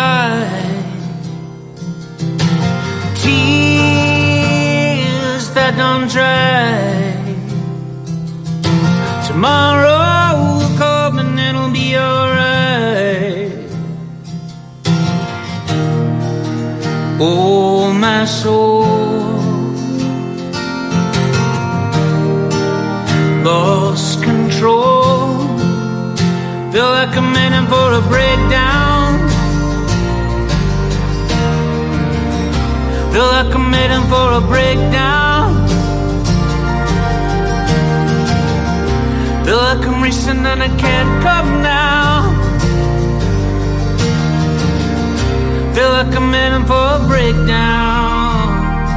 night. Tears that don't dry. Tomorrow will come and it'll be alright. Oh, my soul, lost control. Feel like I'm heading for a breakdown. Feel like I'm heading for a breakdown. Feel like I'm racing and I can't come now. Feel like I'm heading for a breakdown.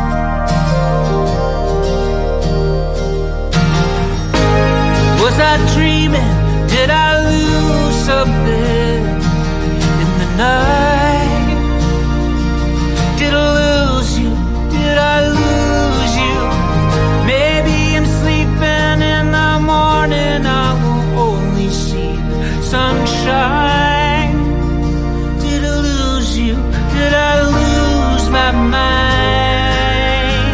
Was I dreaming? Did I lose something in the night? Did I lose you? Did I lose you? Maybe I'm sleeping in the morning. I will only see the sunshine. Did I lose you? Did I lose my mind?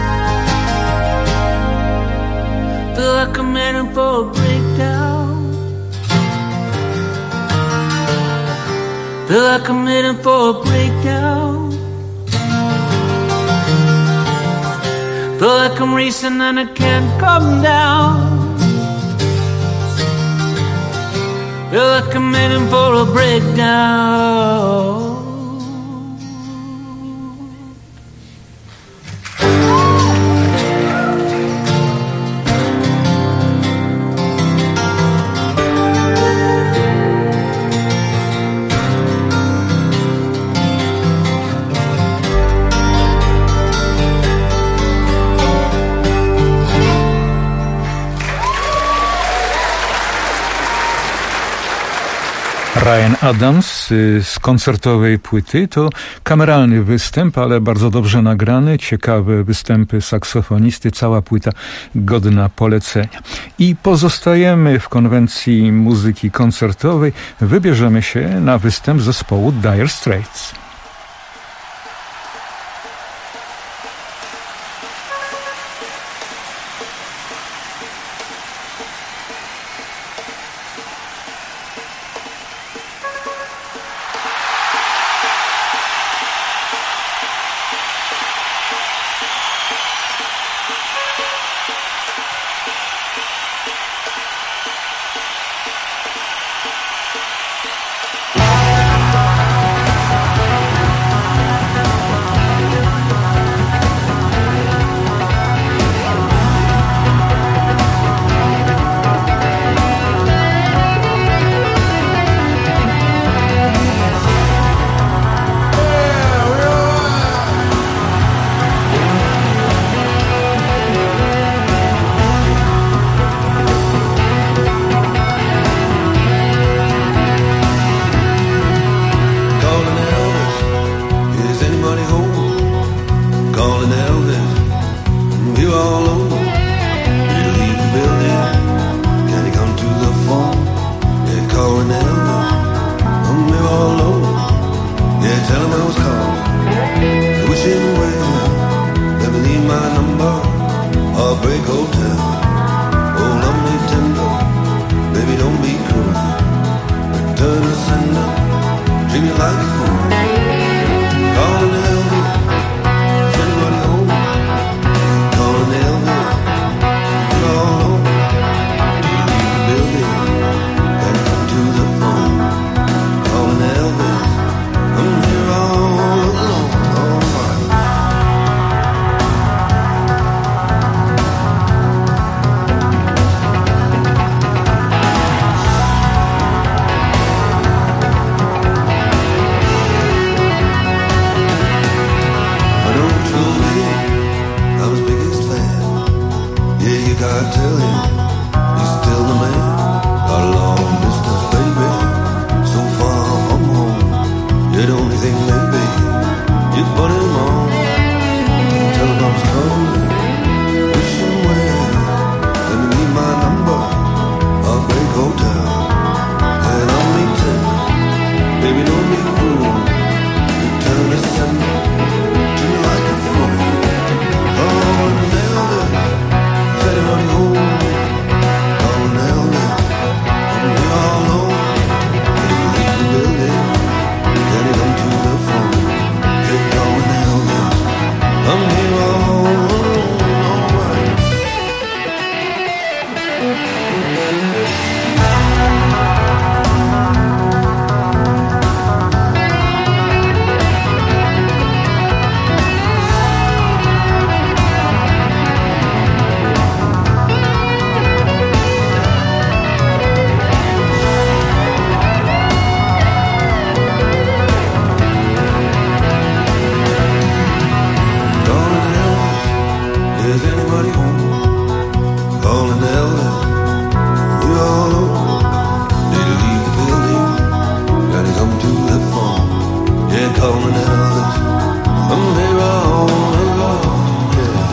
Feel like I'm heading for a breakdown. Feel like I'm heading for a breakdown. Feel like I'm racing and I can't come down. Feel like I'm heading for a breakdown. Ryan Adams z koncertowej płyty to kameralny występ, ale bardzo dobrze nagrany, ciekawe występy saksofonisty, cała płyta godna polecenia. I pozostajemy w konwencji muzyki koncertowej, wybierzemy się na występ zespołu Dire Straits. Baby, don't be cruel. call me Elvis. From here on, yeah.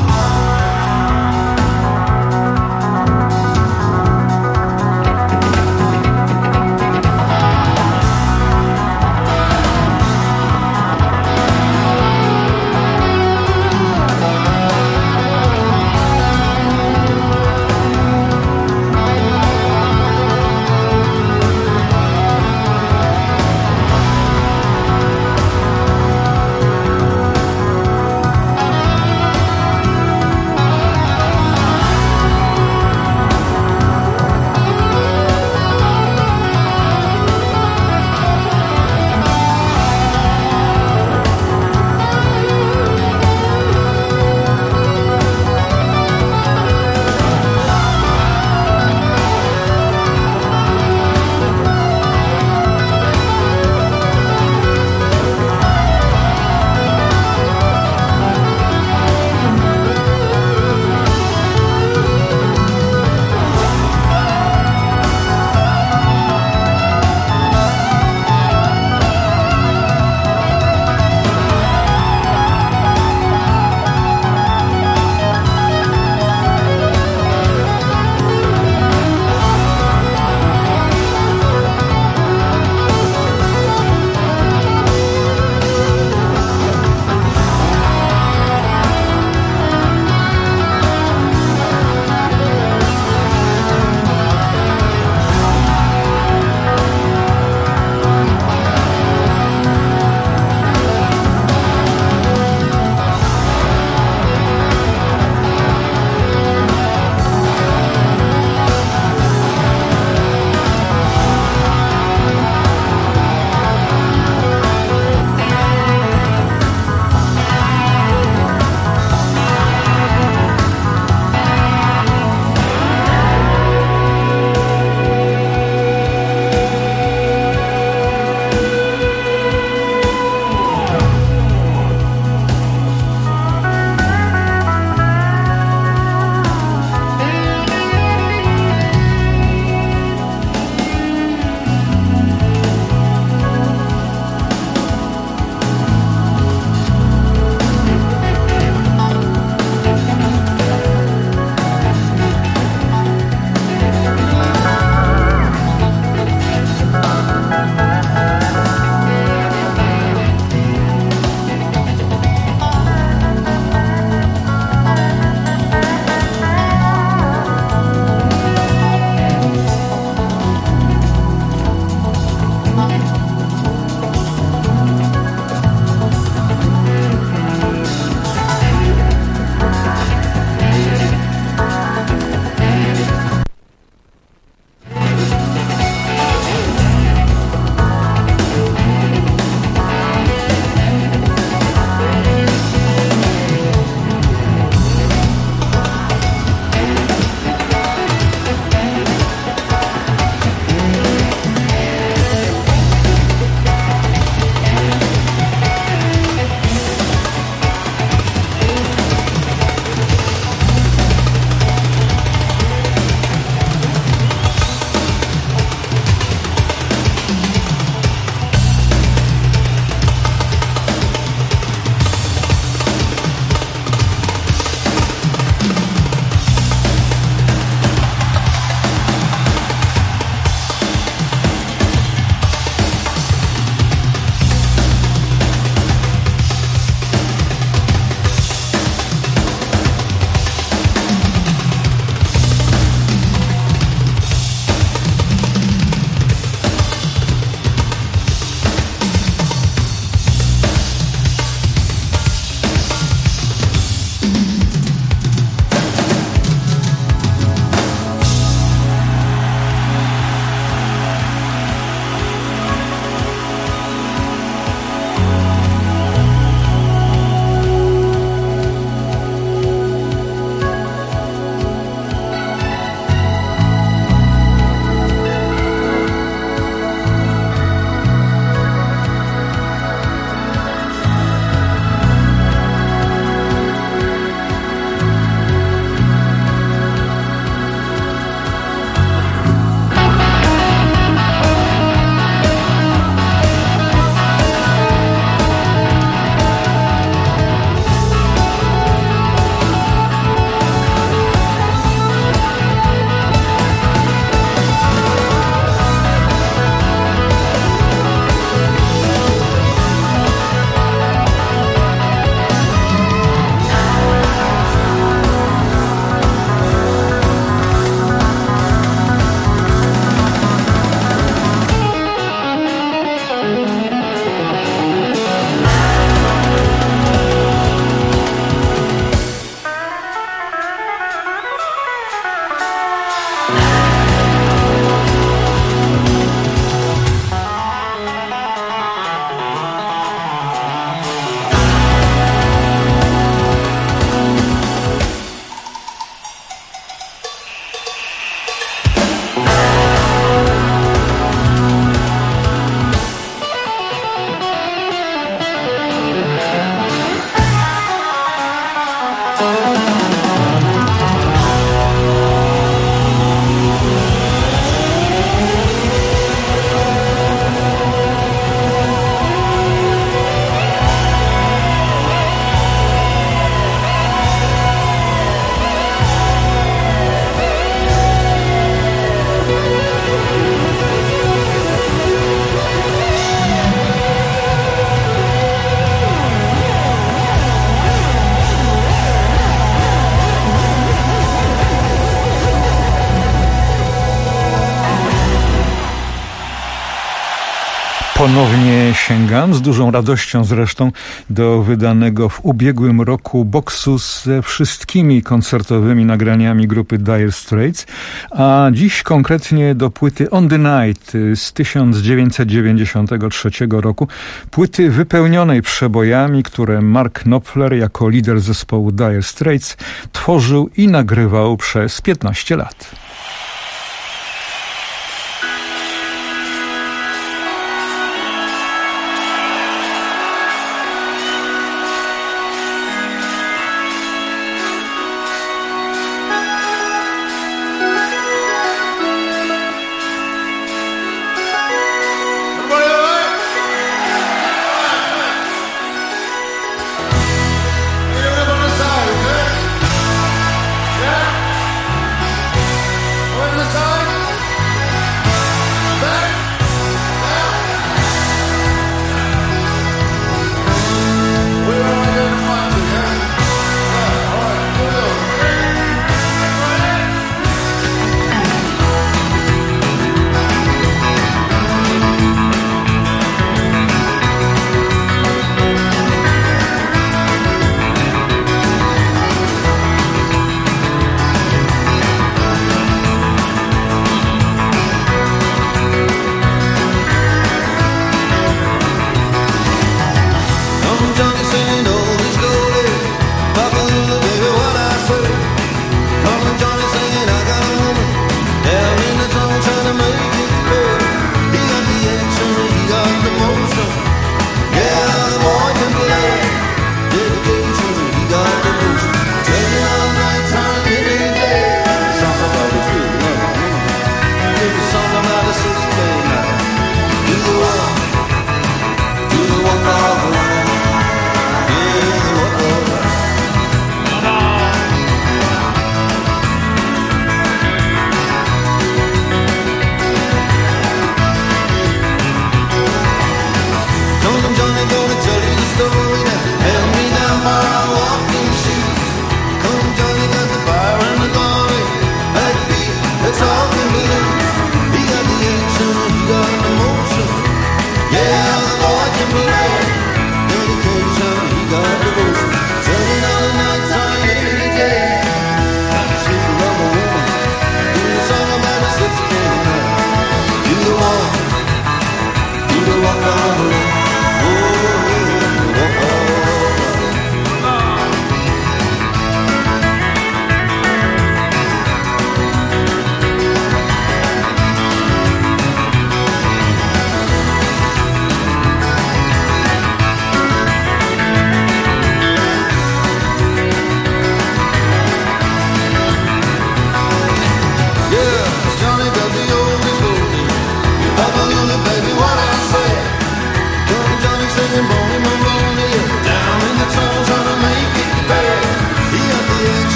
ponownie sięgam, z dużą radością zresztą, do wydanego w ubiegłym roku boksu ze wszystkimi koncertowymi nagraniami grupy Dire Straits, a dziś konkretnie do płyty On the Night z 1993 roku, płyty wypełnionej przebojami, które Mark Knopfler jako lider zespołu Dire Straits tworzył i nagrywał przez 15 lat.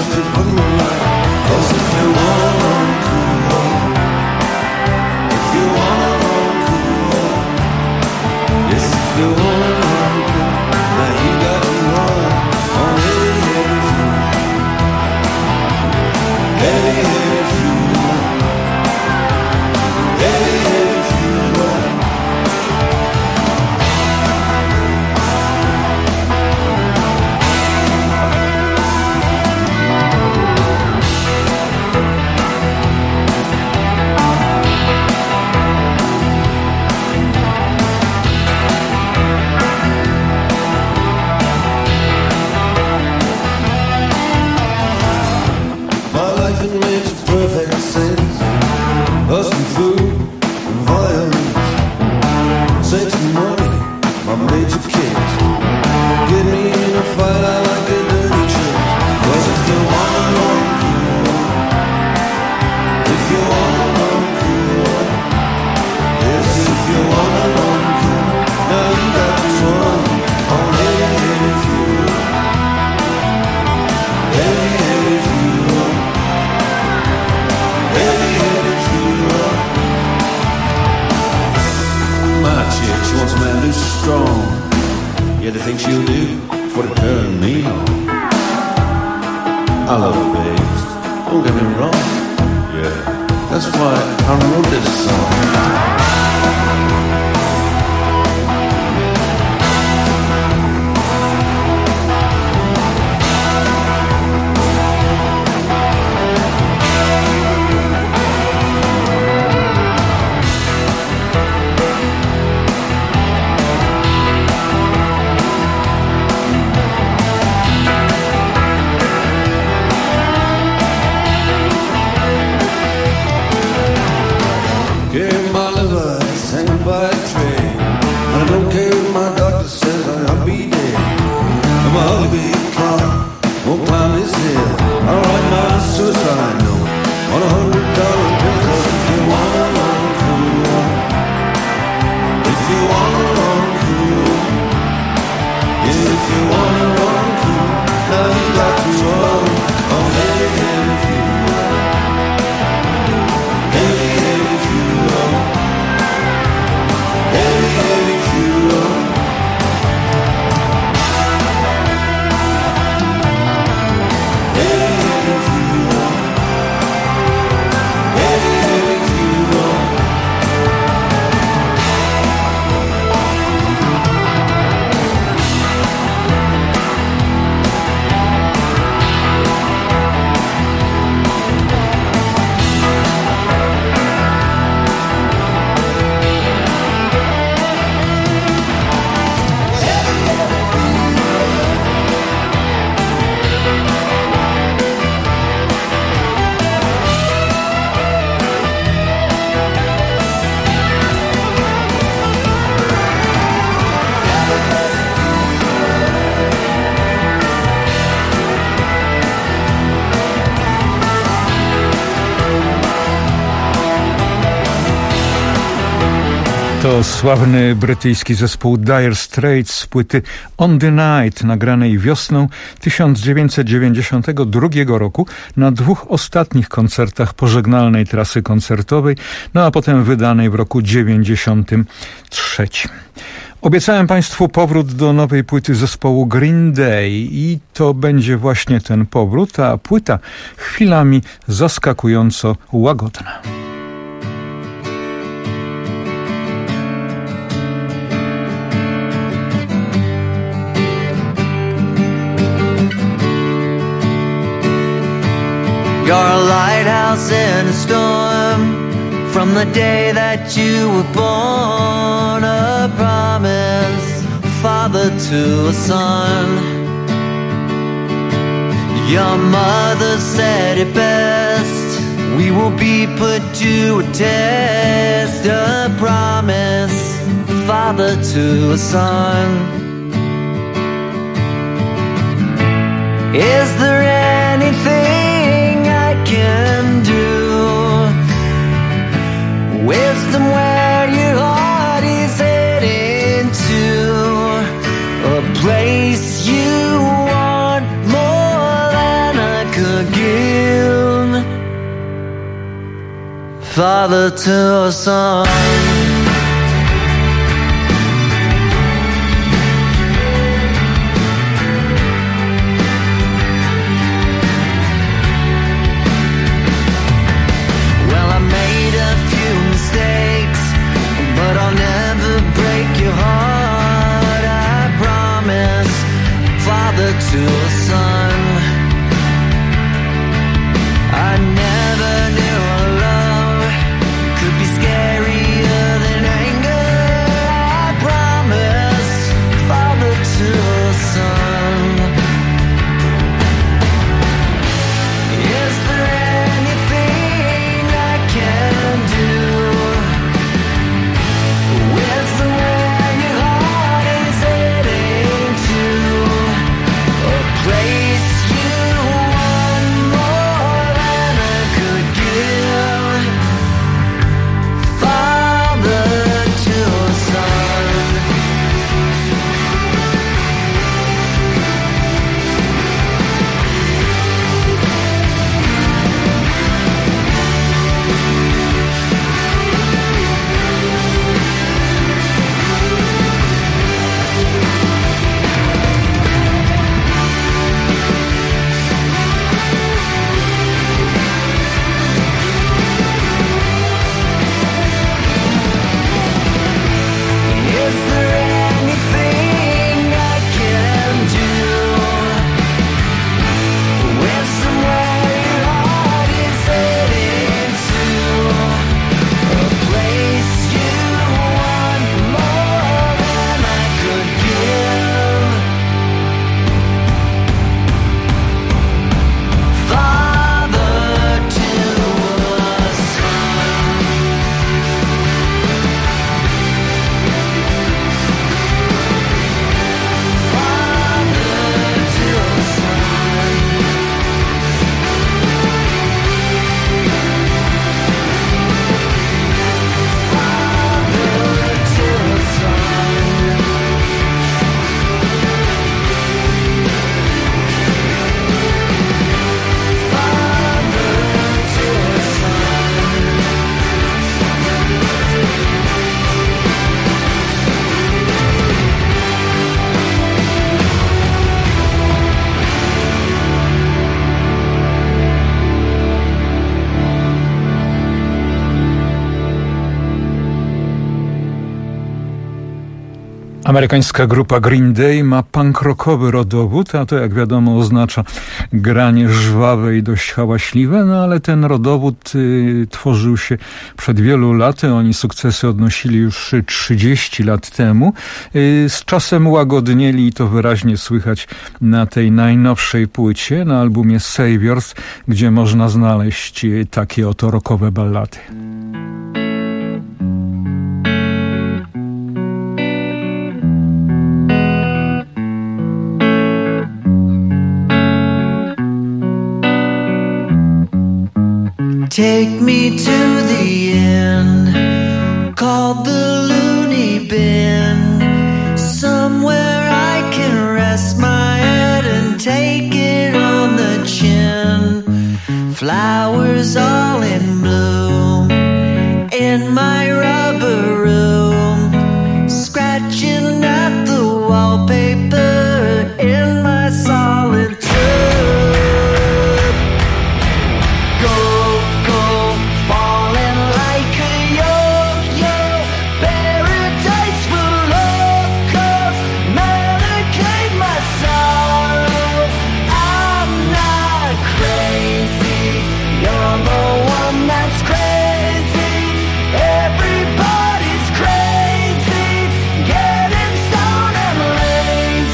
just to put me right. 'Cause if you wanna run cool, if you wanna run cool, yes, if you wanna run cool, now you got to run on heavy, heavy fuel. Heavy, heavy fuel. Heavy, heavy fuel. My life, it makes perfect sense. Hustling food and violence. Sex and money, my major kicks. Get me in a fight, I like a dirty trick. 'Cause if you wanna run cool, if you wanna run cool, yes, if you wanna run cool, now you got to run on heavy, heavy fuel. Heavy, heavy fuel. Heavy, heavy fuel. My chick, she wants a man who's strong. Anything she'll do for to turn me on. I love her, babes. Don't get me wrong. Yeah, that's why I wrote this song. Carry my liver, hanging by a tray. And I don't care if my doctor says I'll be dead. And my ugly clock won't climb his hill. I'll write my suicide note on $100 bill. 'Cause if you wanna run cool, if you wanna run cool, yeah, if you wanna run cool, now you got to run on heavy, heavy fuel. Heavy, heavy fuel. Heavy, heavy fuel. Heavy, heavy fuel. Heavy, heavy fuel. To sławny brytyjski zespół Dire Straits z płyty On the Night, nagranej wiosną 1992 roku na 2 ostatnich koncertach pożegnalnej trasy koncertowej, no a potem wydanej w roku 1993. Obiecałem Państwu powrót do nowej płyty zespołu Green Day i to będzie właśnie ten powrót, a płyta chwilami zaskakująco łagodna. You're a lighthouse in a storm. From the day that you were born, a promise, father to a son. Your mother said it best, we will be put to a test. A promise, father to a son. Is there anything I can do? Wisdom where your heart is heading to, a place you want more than I could father to a son. But I'll never break your heart, I promise, father to a son. I never knew love could be scarier than anger, I promise, father to a son. Is there anything I can do? Amerykańska grupa Green Day ma punk rockowy rodowód, a to jak wiadomo oznacza granie żwawe i dość hałaśliwe, no ale ten rodowód tworzył się przed wielu laty, oni sukcesy odnosili już 30 lat temu. Z czasem łagodnieli i to wyraźnie słychać na tej najnowszej płycie, na albumie Saviors, gdzie można znaleźć takie oto rockowe ballady. Take me to the end, called the loony bin, somewhere I can rest my head and take it on the chin. Flowers all in bloom in my rubber room, scratching at the wallpaper in my solid tube. Everybody's crazy, getting stoned and lazy.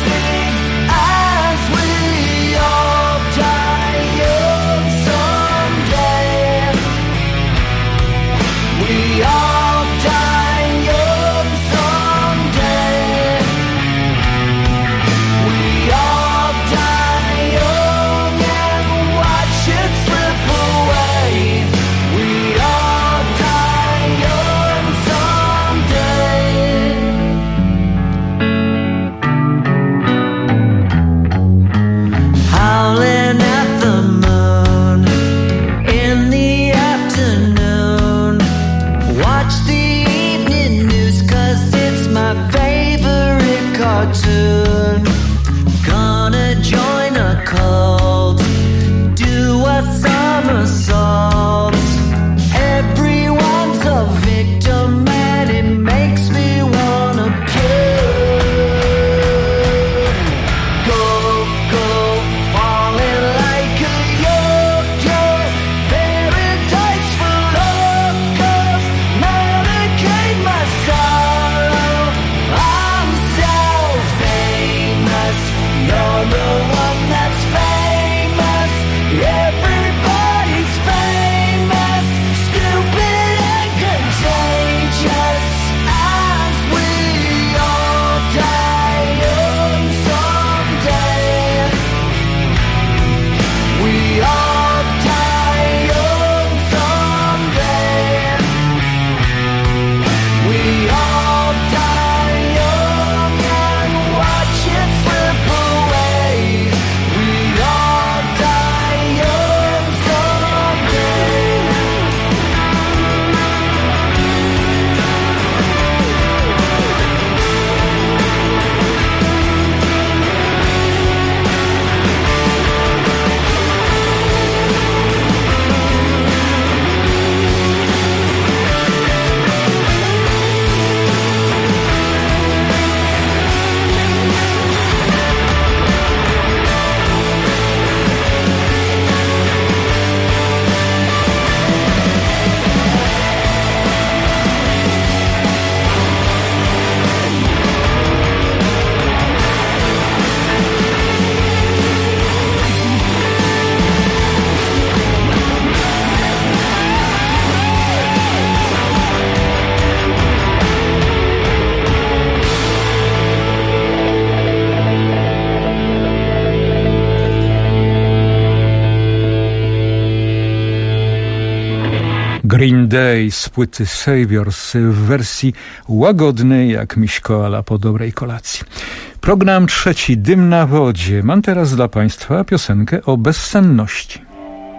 Day z płyty Saviors w wersji łagodnej jak miśkoala po dobrej kolacji. Program trzeci, Dym na wodzie. Mam teraz dla Państwa piosenkę o bezsenności.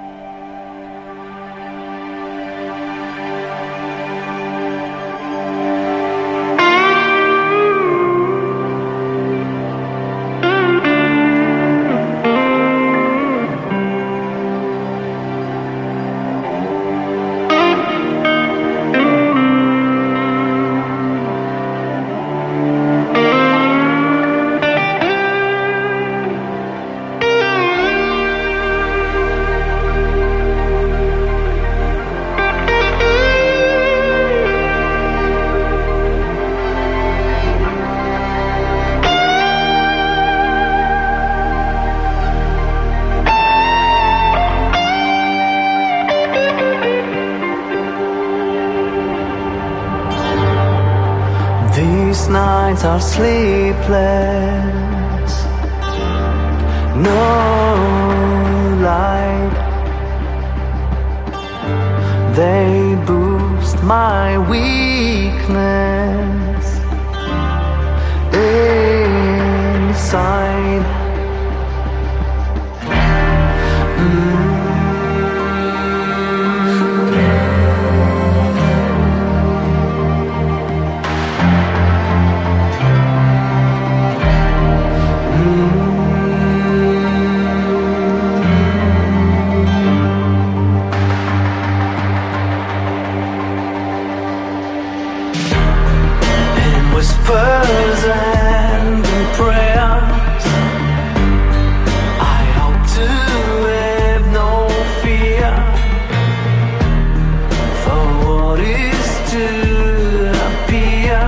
Are sleepless, no light. They boost my weakness inside. Whispers and prayers, I hope to have no fear for what is to appear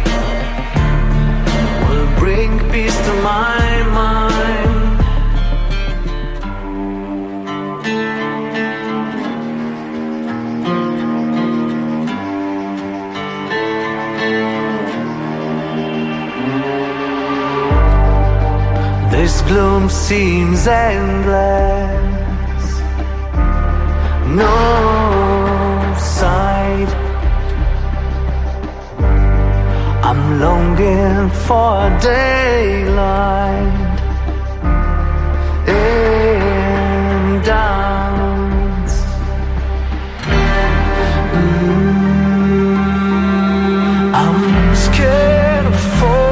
will bring peace to my mind. This gloom seems endless, no sight. I'm longing for daylight and dance. I'm scared of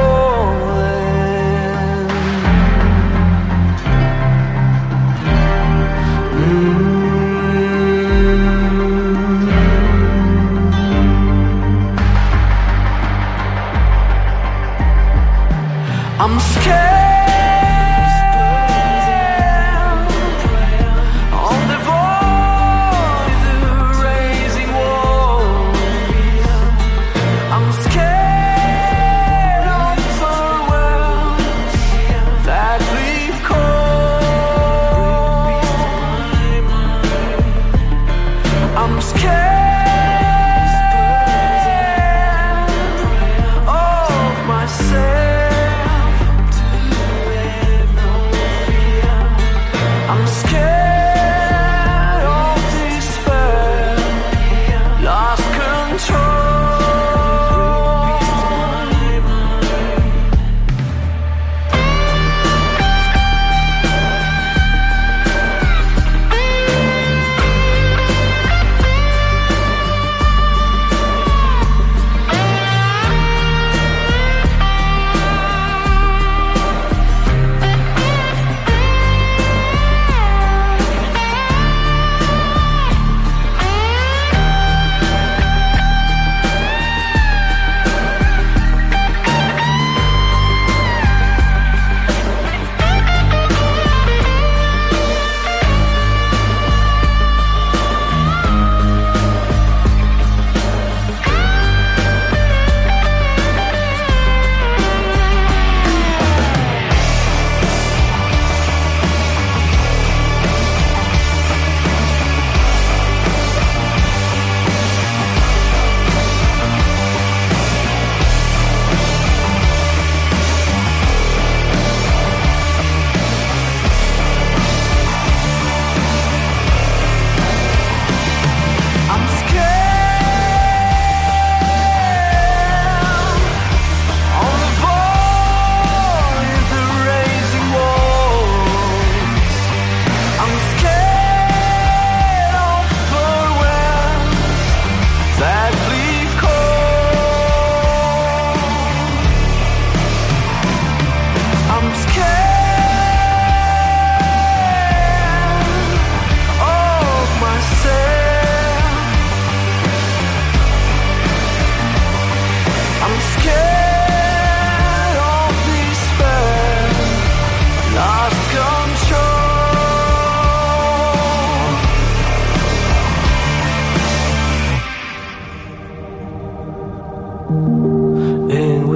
I'm scared of the voice raising walls. I'm scared of the world that we've called. I'm scared of myself.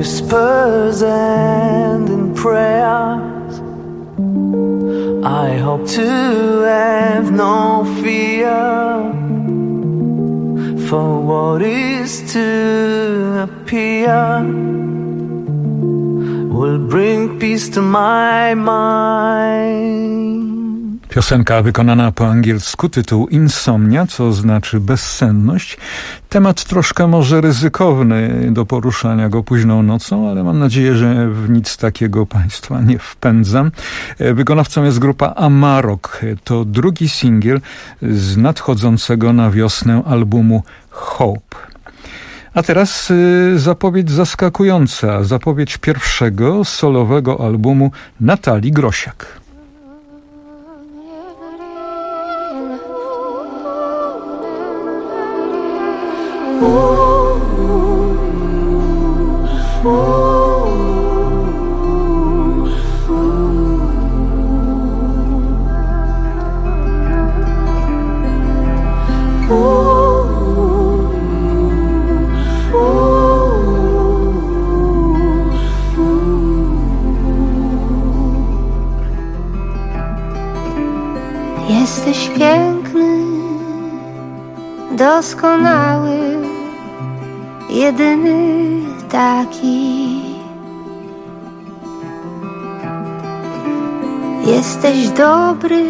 whispers and in prayers. I hope to have no fear for what is to appear will bring peace to my mind. Piosenka wykonana po angielsku, tytuł Insomnia, co znaczy bezsenność. Temat troszkę może ryzykowny do poruszania go późną nocą, ale mam nadzieję, że w nic takiego Państwa nie wpędzam. Wykonawcą jest grupa Amarok. To drugi singiel z nadchodzącego na wiosnę albumu Hope. A teraz zapowiedź zaskakująca, zapowiedź pierwszego solowego albumu Natalii Grosiak. Jesteś piękny, doskonały, jedyny taki. Jesteś dobry,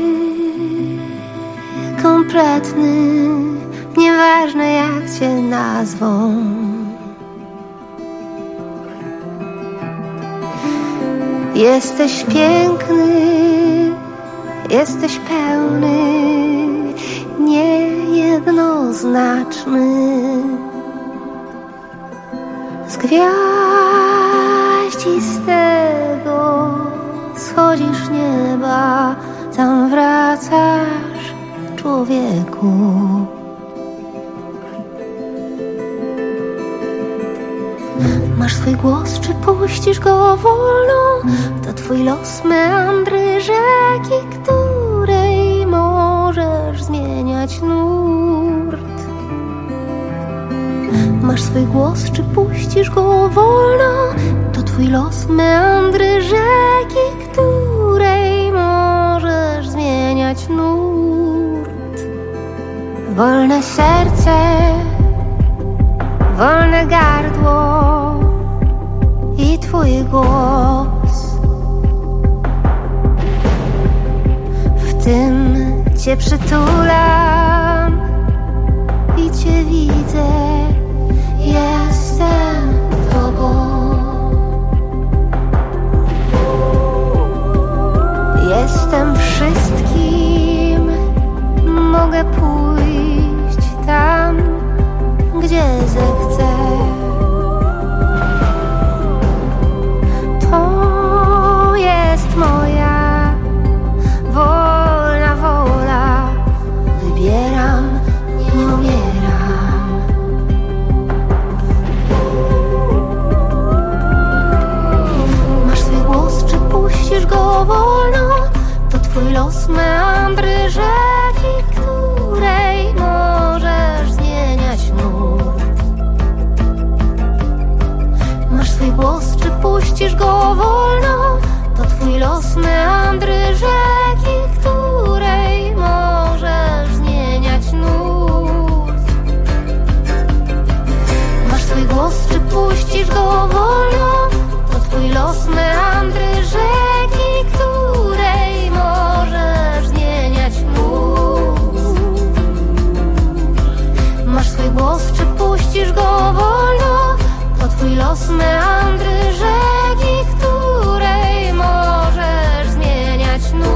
kompletny, nieważne jak cię nazwą. Jesteś piękny, jesteś pełny, niejednoznaczny. Z gwiaździstego schodzisz nieba, tam wracasz, człowieku. Masz swój głos, czy puścisz go wolno? To twój los, meandry rzeki, której możesz zmieniać nurt. Masz swój głos, czy puścisz go wolno? To twój los, meandry rzeki, której możesz zmieniać nurt. Wolne serce, wolne gardło i twój głos. W tym cię przytulam i cię widzę. Jestem tobą. Jestem wszystkim. Mogę pójść tam, gdzie zechcę. To jest moja wolna wola. Wybieram, nie umieram. Masz swój głos, czy puścisz go wolno? To twój los, meandry rzeki, której możesz zmieniać nurt. Masz swój głos, czy puścisz go wolno? To twój los, meandry rzeki, której możesz zmieniać nurt. Masz swój głos, czy puścisz go wolno? To twój los, meandry rzeki, której możesz zmieniać nurt. Masz swój głos, czy puścisz go wolno? To twój los, meandry rzeki, której możesz zmieniać nurt.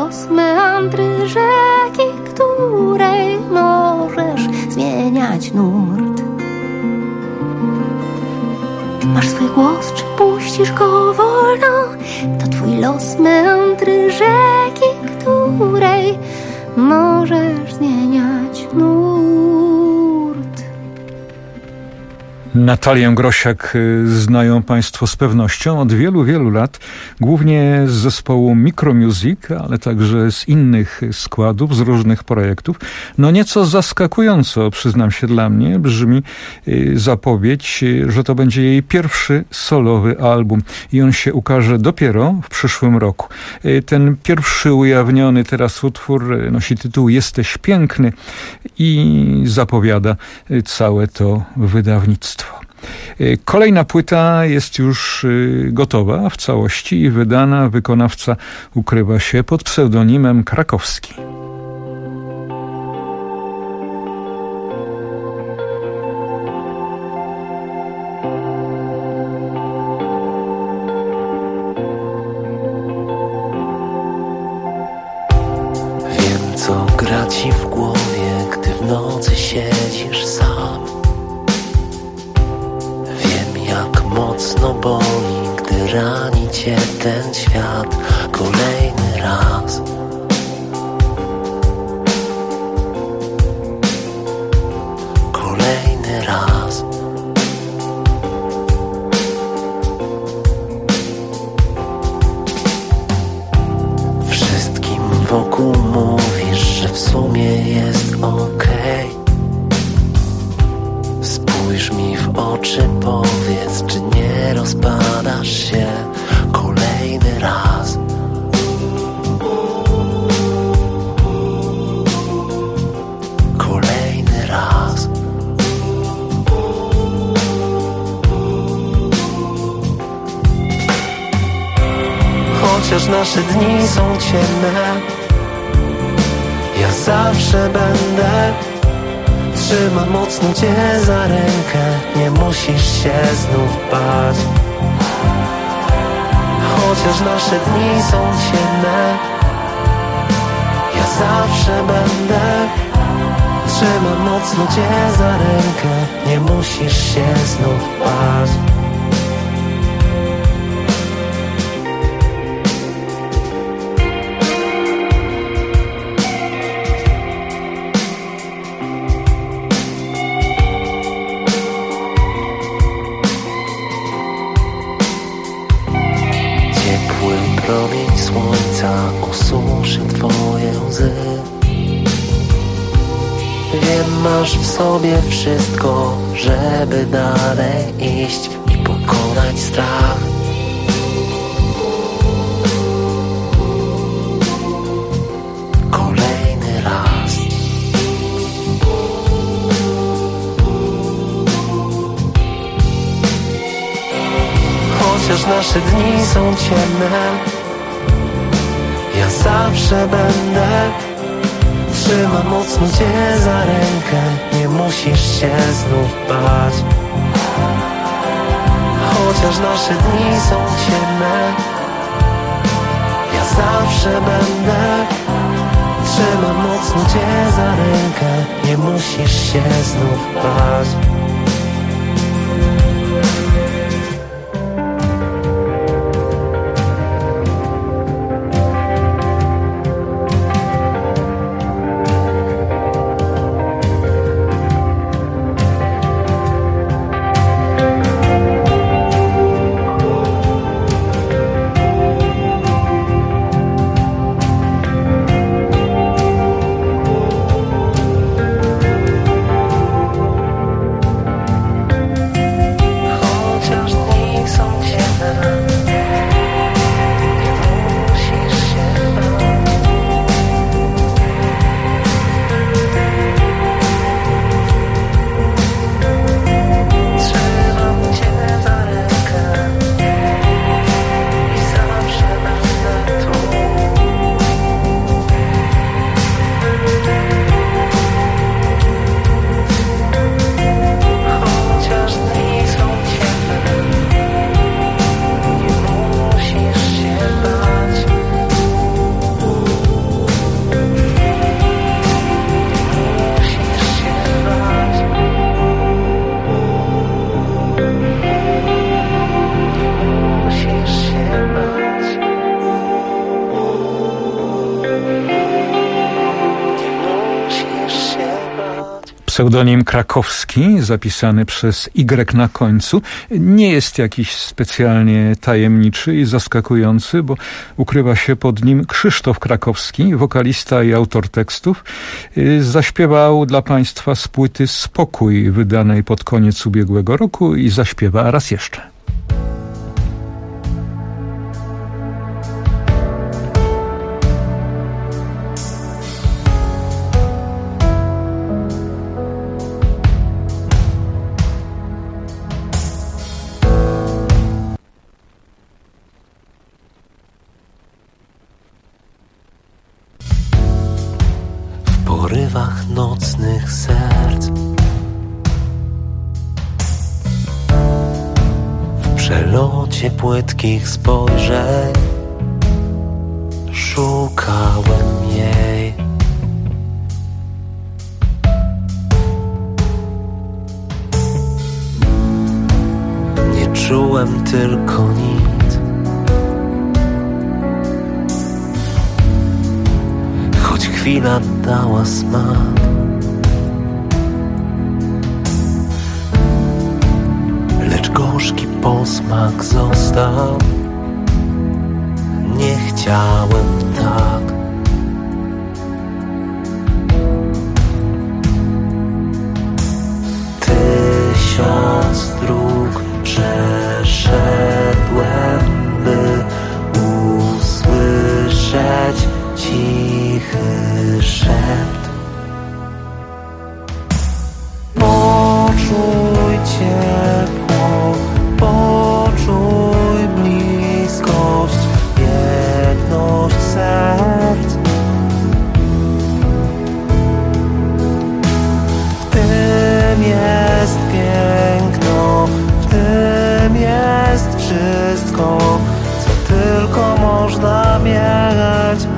los meandry rzeki, której możesz zmieniać nurt. Masz swój głos, czy puścisz go wolno? To twój los, meandry rzeki, której możesz zmieniać nurt. Natalię Grosiak znają Państwo z pewnością od wielu, wielu lat, głównie z zespołu Micromusic, ale także z innych składów, z różnych projektów. No nieco zaskakująco, przyznam się, dla mnie brzmi zapowiedź, że to będzie jej pierwszy solowy album i on się ukaże dopiero w przyszłym roku. Ten pierwszy ujawniony teraz utwór nosi tytuł Jesteś piękny i zapowiada całe to wydawnictwo. Kolejna płyta jest już gotowa w całości i wydana. Wykonawca ukrywa się pod pseudonimem Krakowski. Wiem, co gra ci w głowie, gdy w nocy siedzisz sam. Jak mocno boli, gdy rani cię ten świat kolejny raz. Kolejny raz. Wszystkim wokół mówisz, że w sumie jest okej. Spójrz mi w oczy, powiedz, czy nie rozpadasz się kolejny raz. Kolejny raz. Chociaż nasze dni są ciemne, ja zawsze będę. Trzymam mocno cię za rękę, nie musisz się znów bać. Chociaż nasze dni są ciemne, ja zawsze będę. Trzymam mocno cię za rękę, nie musisz się znów bać. Promień słońca ususzy twoje łzy. Wiem, masz w sobie wszystko, żeby dalej iść i pokonać strach. Kolejny raz. Chociaż nasze dni są ciemne, ja zawsze będę. Trzymam mocno cię za rękę, nie musisz się znów bać. Chociaż nasze dni są ciemne, ja zawsze będę. Trzymam mocno cię za rękę, nie musisz się znów bać. Pseudonim krakowski, zapisany przez Y na końcu, nie jest jakiś specjalnie tajemniczy i zaskakujący, bo ukrywa się pod nim Krzysztof Krakowski, wokalista i autor tekstów. Zaśpiewał dla Państwa z płyty Spokój, wydanej pod koniec ubiegłego roku, i zaśpiewa raz jeszcze. W porywach nocnych serc, w przelocie płytkich spojrzeń szukałem jej. Nie czułem tylko nic, choć chwila dała smak. Lecz gorzki posmak został. Nie chciałem tak. Tysiąc dróg przeszedłem, by usłyszeć cichy szept. Poczuj ciepło, poczuj bliskość, jedność serc. W tym jest piękno, w tym jest wszystko, co tylko można mieć.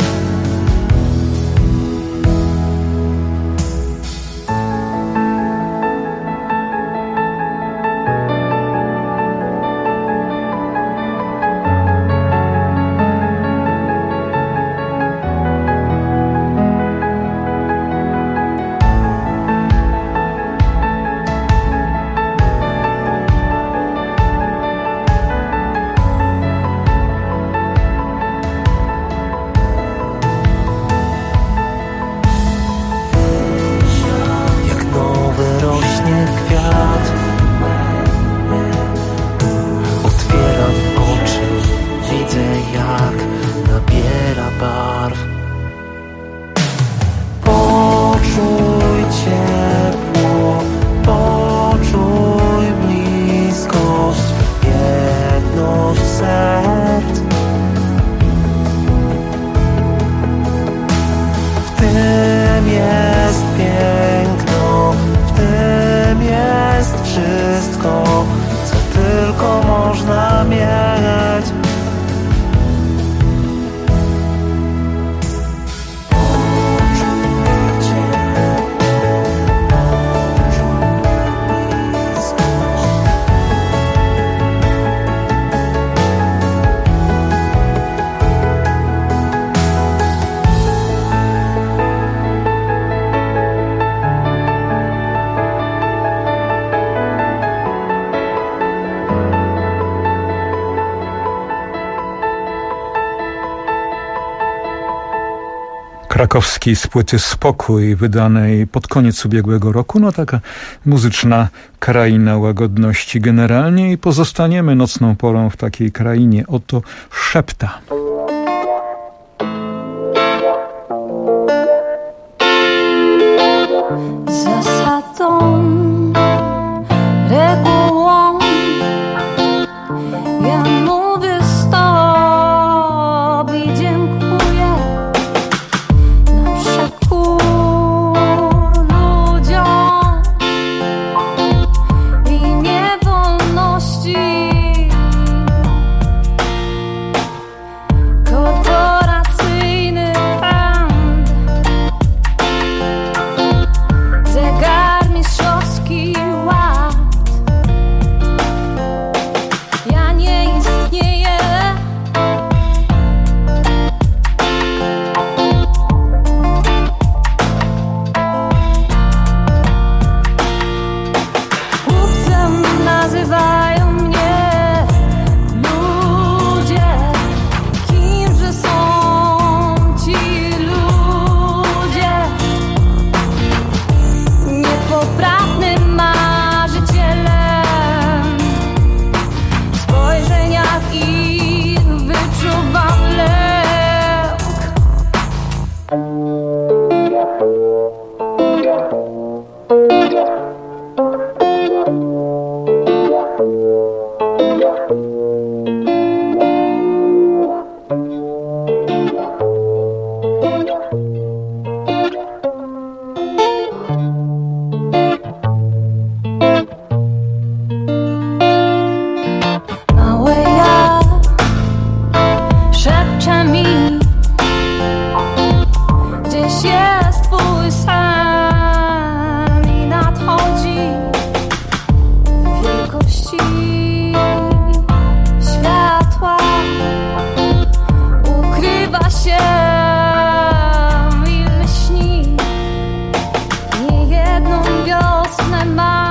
Krakowski z płyty Spokój, wydanej pod koniec ubiegłego roku. No taka muzyczna kraina łagodności generalnie, i pozostaniemy nocną porą w takiej krainie. Oto Szepta. Zasadą, regułą, ja mówię stop i dziękuję. Na przekór ludziom i niewolności, korporacyjny pęd, zegar mistrzowski. się i lśni. Niejedną wiosnę ma,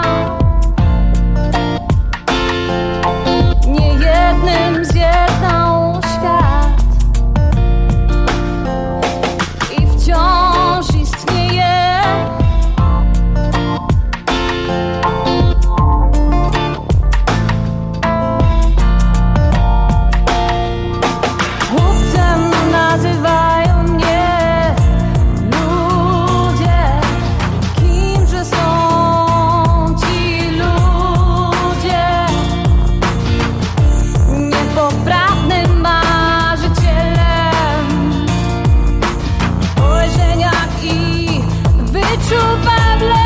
niejednym zjednał świat i wciąż istnieje. Chłopcem nazywają mnie ludzie. Kimże są ci ludzie? Niepoprawnym marzycielem. W spojrzeniach ich wyczuwam lęk.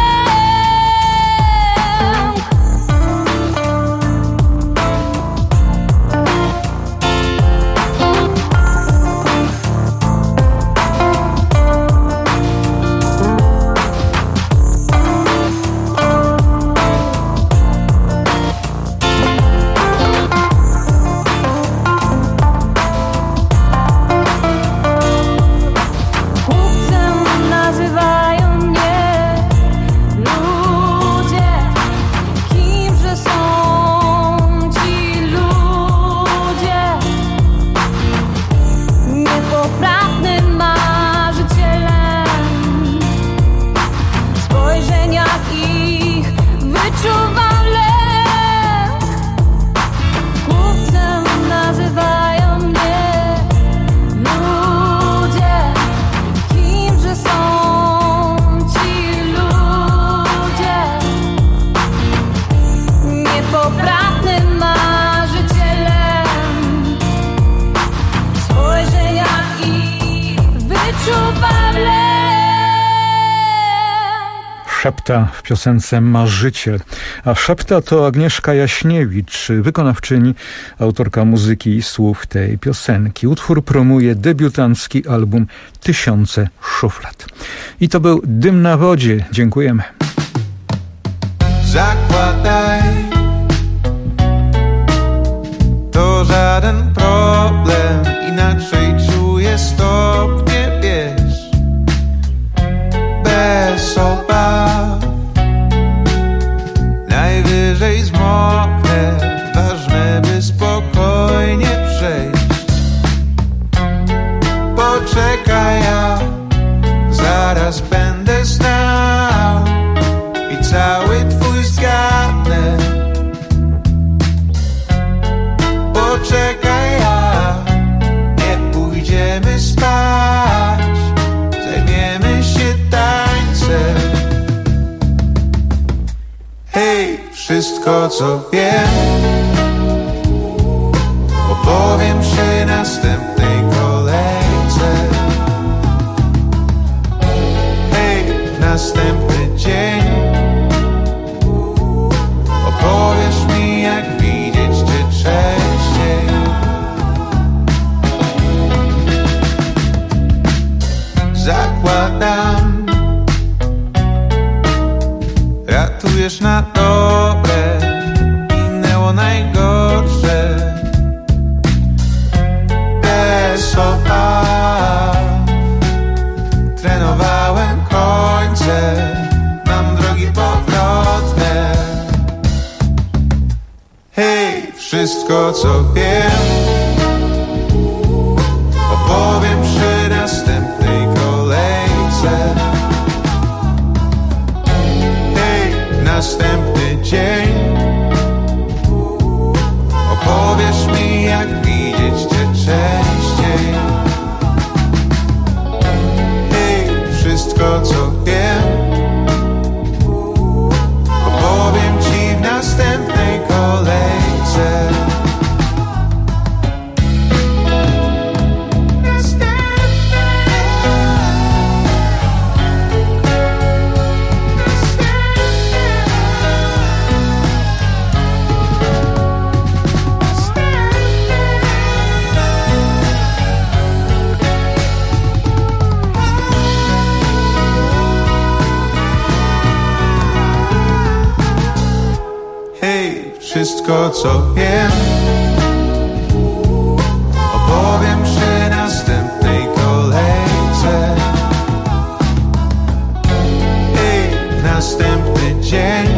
Chłopcem nazywają mnie ludzie. Kimże są ci ludzie? Niepoprawnym marzycielem. W spojrzeniach ich wyczuwam lęk. Chłopcem nazywają mnie ludzie. Kimże są ci ludzie? Niepoprawnym marzycielem. W spojrzeniach ich wyczuwam lęk. Szepta w piosence Marzyciel. A szepta to Agnieszka Jaśniewicz, wykonawczyni, autorka muzyki i słów tej piosenki. Utwór promuje debiutancki album Tysiące szuflad. I to był Dym na wodzie. Dziękujemy. Zakładaj, to żaden problem, inaczej czuję stopnie, wiesz, bez obaw. Najwyżej zmoknę, ważne by spokojnie przejść. Poczekaj, ja zaraz będę znał i cały twój zgadnę. Poczekaj, ja nie pójdziemy spać, zajmiemy się tańcem. Hej, wszystko co wiem opowiem przy następnej kolejce. Hej, następny dzień opowiesz mi, jak widzieć cię częściej. Zakładam, ratujesz na dobre, minęło najgorsze. Bez obaw trenowałem końce, mam drogi powrotne. Hej, wszystko co wiem opowiem przy następnej kolejce. Hej, następny dzień opowiesz mi, jak widzieć cię częściej. Hej, wszystko co wiem opowiem ci w następnej kolejce. Wszystko co wiem opowiem przy następnej kolejce. następny dzień.